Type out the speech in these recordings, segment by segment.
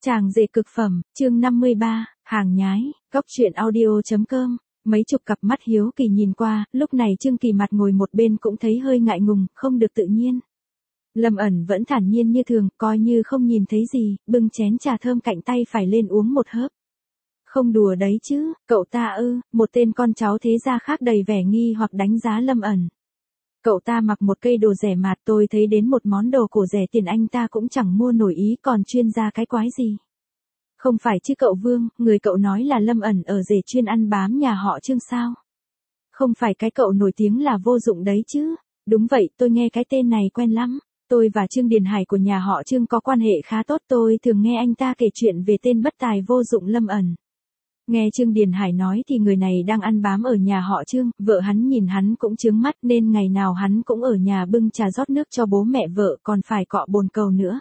Chàng rể cực phẩm, chương 53, hàng nhái, góc truyện audio.com. Mấy chục cặp mắt hiếu kỳ nhìn qua, lúc này Trương Kỳ mặt ngồi một bên cũng thấy hơi ngại ngùng, không được tự nhiên. Lâm ẩn vẫn thản nhiên như thường, coi như không nhìn thấy gì, bưng chén trà thơm cạnh tay phải lên uống một hớp. Không đùa đấy chứ, cậu ta ư, một tên con cháu thế gia khác đầy vẻ nghi hoặc đánh giá Lâm ẩn. Cậu ta mặc một cây đồ rẻ mạt, tôi thấy đến một món đồ cổ rẻ tiền anh ta cũng chẳng mua nổi ý, còn chuyên gia cái quái gì. Không phải chứ cậu Vương, người cậu nói là Lâm ẩn ở rể chuyên ăn bám nhà họ Trương sao? Không phải cái cậu nổi tiếng là vô dụng đấy chứ? Đúng vậy, tôi nghe cái tên này quen lắm. Tôi và Trương Điền Hải của nhà họ Trương có quan hệ khá tốt, tôi thường nghe anh ta kể chuyện về tên bất tài vô dụng Lâm ẩn. Nghe Trương Điền Hải nói thì người này đang ăn bám ở nhà họ Trương, vợ hắn nhìn hắn cũng chướng mắt nên ngày nào hắn cũng ở nhà bưng trà rót nước cho bố mẹ vợ, còn phải cọ bồn cầu nữa.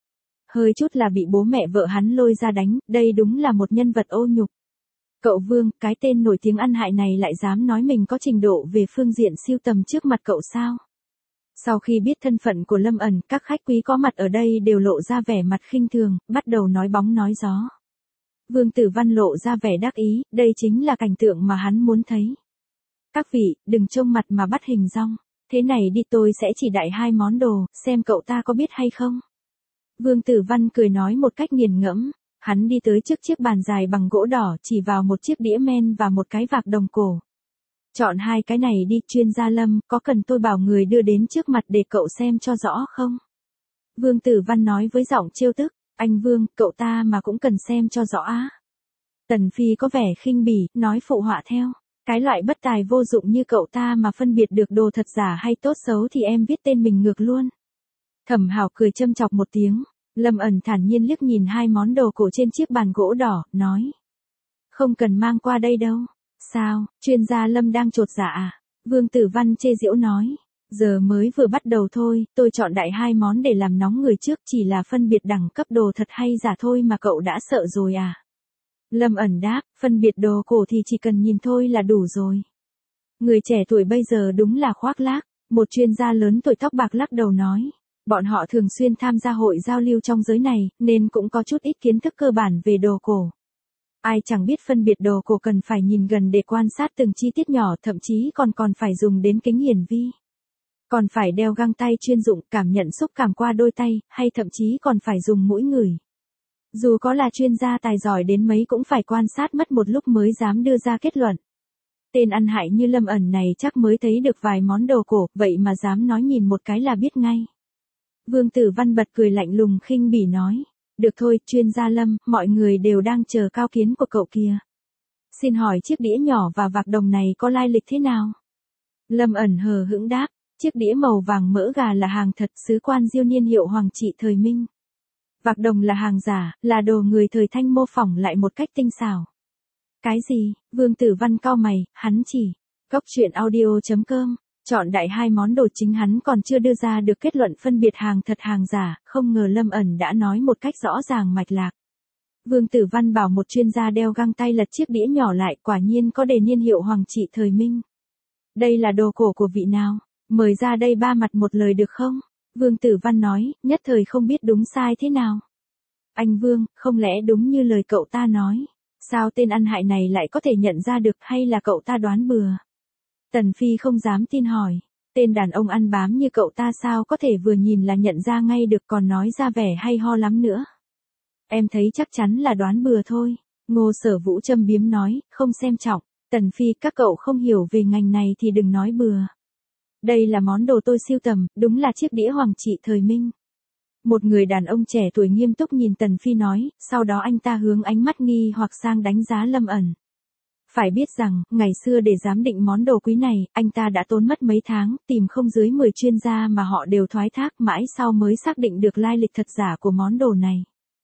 Hơi chút là bị bố mẹ vợ hắn lôi ra đánh, đây đúng là một nhân vật ô nhục. Cậu Vương, cái tên nổi tiếng ăn hại này lại dám nói mình có trình độ về phương diện sưu tầm trước mặt cậu sao? Sau khi biết thân phận của Lâm ẩn, các khách quý có mặt ở đây đều lộ ra vẻ mặt khinh thường, bắt đầu nói bóng nói gió. Vương Tử Văn lộ ra vẻ đắc ý, đây chính là cảnh tượng mà hắn muốn thấy. Các vị, đừng trông mặt mà bắt hình dong. Thế này đi, tôi sẽ chỉ đại hai món đồ, xem cậu ta có biết hay không. Vương Tử Văn cười nói một cách nghiền ngẫm. Hắn đi tới trước chiếc bàn dài bằng gỗ đỏ, chỉ vào một chiếc đĩa men và một cái vạc đồng cổ. Chọn hai cái này đi, chuyên gia Lâm, có cần tôi bảo người đưa đến trước mặt để cậu xem cho rõ không? Vương Tử Văn nói với giọng trêu tức. Anh Vương, cậu ta mà cũng cần xem cho rõ á. Tần Phi có vẻ khinh bỉ, nói phụ họa theo. Cái loại bất tài vô dụng như cậu ta mà phân biệt được đồ thật giả hay tốt xấu thì em viết tên mình ngược luôn. Thẩm Hảo cười châm chọc một tiếng. Lâm ẩn thản nhiên liếc nhìn hai món đồ cổ trên chiếc bàn gỗ đỏ, nói. Không cần mang qua đây đâu. Sao, chuyên gia Lâm đang chột dạ à? Vương Tử Văn chê giễu nói. Giờ mới vừa bắt đầu thôi, tôi chọn đại hai món để làm nóng người trước, chỉ là phân biệt đẳng cấp đồ thật hay giả thôi mà cậu đã sợ rồi à? Lâm ẩn đáp, phân biệt đồ cổ thì chỉ cần nhìn thôi là đủ rồi. Người trẻ tuổi bây giờ đúng là khoác lác, một chuyên gia lớn tuổi tóc bạc lắc đầu nói. Bọn họ thường xuyên tham gia hội giao lưu trong giới này, nên cũng có chút ít kiến thức cơ bản về đồ cổ. Ai chẳng biết phân biệt đồ cổ cần phải nhìn gần để quan sát từng chi tiết nhỏ, thậm chí còn phải dùng đến kính hiển vi. Còn phải đeo găng tay chuyên dụng, cảm nhận xúc cảm qua đôi tay, hay thậm chí còn phải dùng mũi ngửi. Dù có là chuyên gia tài giỏi đến mấy cũng phải quan sát mất một lúc mới dám đưa ra kết luận. Tên ăn hại như Lâm ẩn này chắc mới thấy được vài món đồ cổ, vậy mà dám nói nhìn một cái là biết ngay. Vương Tử Văn bật cười lạnh lùng khinh bỉ nói. Được thôi, chuyên gia Lâm, mọi người đều đang chờ cao kiến của cậu kìa. Xin hỏi chiếc đĩa nhỏ và vạc đồng này có lai lịch thế nào? Lâm ẩn hờ hững đáp. Chiếc đĩa màu vàng mỡ gà là hàng thật, sứ quan diêu niên hiệu Hoàng trị thời Minh. Vạc đồng là hàng giả, là đồ người thời Thanh mô phỏng lại một cách tinh xảo. Cái gì? Vương Tử Văn cau mày, hắn chỉ. Góc truyện audio.com. Chọn đại hai món đồ, chính hắn còn chưa đưa ra được kết luận phân biệt hàng thật hàng giả, không ngờ Lâm ẩn đã nói một cách rõ ràng mạch lạc. Vương Tử Văn bảo một chuyên gia đeo găng tay lật chiếc đĩa nhỏ lại, quả nhiên có đề niên hiệu Hoàng trị thời Minh. Đây là đồ cổ của vị nào? Mời ra đây ba mặt một lời được không? Vương Tử Văn nói, nhất thời không biết đúng sai thế nào. Anh Vương, không lẽ đúng như lời cậu ta nói? Sao tên ăn hại này lại có thể nhận ra được, hay là cậu ta đoán bừa? Tần Phi không dám tin hỏi. Tên đàn ông ăn bám như cậu ta sao có thể vừa nhìn là nhận ra ngay được, còn nói ra vẻ hay ho lắm nữa. Em thấy chắc chắn là đoán bừa thôi. Ngô Sở Vũ châm biếm nói, không xem trọng. Tần Phi, các cậu không hiểu về ngành này thì đừng nói bừa. Đây là món đồ tôi sưu tầm, đúng là chiếc đĩa Hoàng trị thời Minh. Một người đàn ông trẻ tuổi nghiêm túc nhìn Tần Phi nói, sau đó anh ta hướng ánh mắt nghi hoặc sang đánh giá Lâm ẩn. Phải biết rằng, ngày xưa để giám định món đồ quý này, anh ta đã tốn mất mấy tháng, tìm không dưới 10 chuyên gia mà họ đều thoái thác, mãi sau mới xác định được lai lịch thật giả của món đồ này.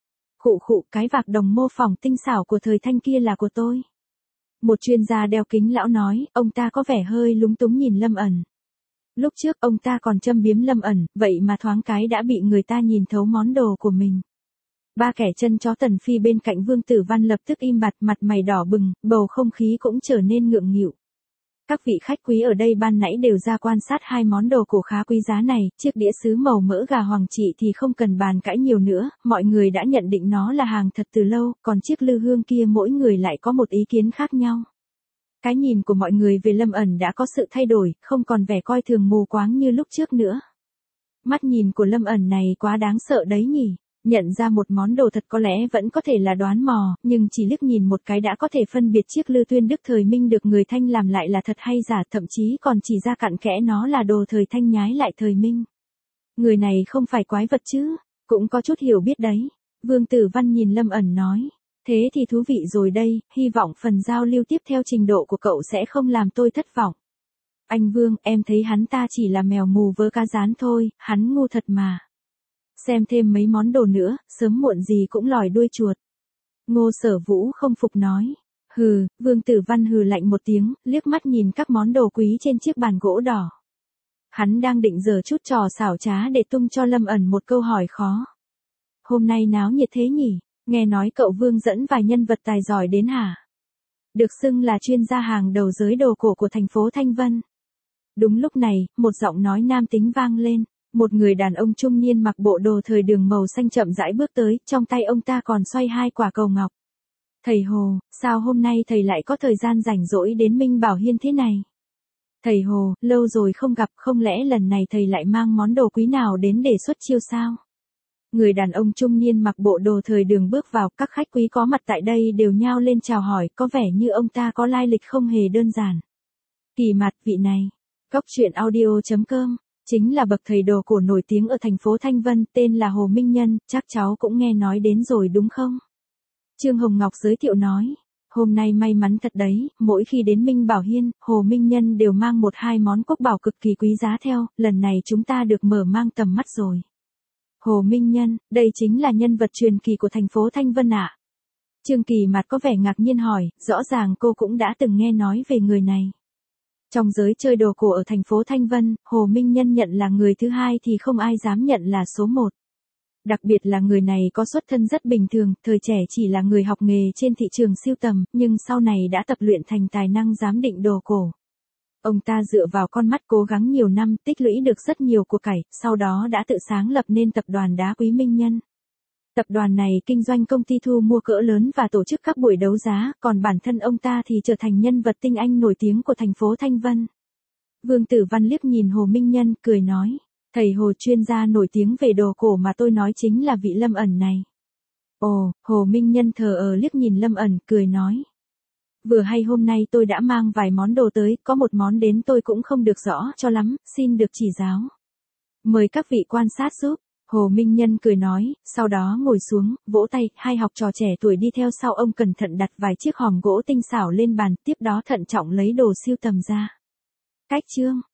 Khụ, cái vạc đồng mô phỏng tinh xảo của thời Thanh kia là của tôi. Một chuyên gia đeo kính lão nói, ông ta có vẻ hơi lúng túng nhìn Lâm ẩn. Lúc trước ông ta còn châm biếm Lâm ẩn, vậy mà thoáng cái đã bị người ta nhìn thấu món đồ của mình. Ba kẻ chân chó Tần Phi bên cạnh Vương Tử Văn lập tức im bặt, mặt mày đỏ bừng, bầu không khí cũng trở nên ngượng nghịu. Các vị khách quý ở đây ban nãy đều ra quan sát hai món đồ cổ khá quý giá này, chiếc đĩa sứ màu mỡ gà hoàng trị thì không cần bàn cãi nhiều nữa, mọi người đã nhận định nó là hàng thật từ lâu, còn chiếc lư hương kia mỗi người lại có một ý kiến khác nhau. Cái nhìn của mọi người về Lâm ẩn đã có sự thay đổi, không còn vẻ coi thường mù quáng như lúc trước nữa. Mắt nhìn của Lâm ẩn này quá đáng sợ đấy nhỉ. Nhận ra một món đồ thật có lẽ vẫn có thể là đoán mò, nhưng chỉ liếc nhìn một cái đã có thể phân biệt chiếc lư tuyên đức thời Minh được người Thanh làm lại là thật hay giả, thậm chí còn chỉ ra cặn kẽ nó là đồ thời Thanh nhái lại thời Minh. Người này không phải quái vật chứ, cũng có chút hiểu biết đấy. Vương Tử Văn nhìn Lâm ẩn nói, thế thì thú vị rồi đây, hy vọng phần giao lưu tiếp theo trình độ của cậu sẽ không làm tôi thất vọng. Anh Vương, em thấy hắn ta chỉ là mèo mù vớ cá rán thôi, hắn ngu thật mà. Xem thêm mấy món đồ nữa, sớm muộn gì cũng lòi đuôi chuột. Ngô Sở Vũ không phục nói. Hừ, Vương Tử Văn hừ lạnh một tiếng, liếc mắt nhìn các món đồ quý trên chiếc bàn gỗ đỏ. Hắn đang định giở chút trò xảo trá để tung cho Lâm ẩn một câu hỏi khó. Hôm nay náo nhiệt thế nhỉ, nghe nói cậu Vương dẫn vài nhân vật tài giỏi đến hả? Được xưng là chuyên gia hàng đầu giới đồ cổ của thành phố Thanh Vân. Đúng lúc này, một giọng nói nam tính vang lên. Một người đàn ông trung niên mặc bộ đồ thời đường màu xanh chậm rãi bước tới, trong tay ông ta còn xoay hai quả cầu ngọc. Thầy Hồ, sao hôm nay thầy lại có thời gian rảnh rỗi đến Minh Bảo Hiên thế này? Thầy Hồ, lâu rồi không gặp, không lẽ lần này thầy lại mang món đồ quý nào đến để xuất chiêu sao? Người đàn ông trung niên mặc bộ đồ thời đường bước vào, các khách quý có mặt tại đây đều nhao lên chào hỏi, có vẻ như ông ta có lai lịch không hề đơn giản. Kỳ mặt vị này, Cóc Truyện Audio.com. Chính là bậc thầy đồ cổ nổi tiếng ở thành phố Thanh Vân, tên là Hồ Minh Nhân, chắc cháu cũng nghe nói đến rồi đúng không? Trương Hồng Ngọc giới thiệu nói, hôm nay may mắn thật đấy, mỗi khi đến Minh Bảo Hiên, Hồ Minh Nhân đều mang một hai món quốc bảo cực kỳ quý giá theo, lần này chúng ta được mở mang tầm mắt rồi. Hồ Minh Nhân, đây chính là nhân vật truyền kỳ của thành phố Thanh Vân ạ. Trương Kỳ mặt có vẻ ngạc nhiên hỏi, rõ ràng cô cũng đã từng nghe nói về người này. Trong giới chơi đồ cổ ở thành phố Thanh Vân, Hồ Minh Nhân nhận là người thứ hai thì không ai dám nhận là số một. Đặc biệt là người này có xuất thân rất bình thường, thời trẻ chỉ là người học nghề trên thị trường sưu tầm, nhưng sau này đã tập luyện thành tài năng giám định đồ cổ. Ông ta dựa vào con mắt cố gắng nhiều năm, tích lũy được rất nhiều của cải, sau đó đã tự sáng lập nên tập đoàn Đá Quý Minh Nhân. Tập đoàn này kinh doanh công ty thu mua cỡ lớn và tổ chức các buổi đấu giá, còn bản thân ông ta thì trở thành nhân vật tinh anh nổi tiếng của thành phố Thanh Vân. Vương Tử Văn liếc nhìn Hồ Minh Nhân, cười nói, thầy Hồ chuyên gia nổi tiếng về đồ cổ mà tôi nói chính là vị Lâm ẩn này. Ồ, Hồ Minh Nhân thờ liếc nhìn Lâm ẩn, cười nói. Vừa hay hôm nay tôi đã mang vài món đồ tới, có một món đến tôi cũng không được rõ cho lắm, xin được chỉ giáo. Mời các vị quan sát giúp. Hồ Minh Nhân cười nói, sau đó ngồi xuống, vỗ tay, hai học trò trẻ tuổi đi theo sau ông cẩn thận đặt vài chiếc hòm gỗ tinh xảo lên bàn, tiếp đó thận trọng lấy đồ sưu tầm ra. Cách chương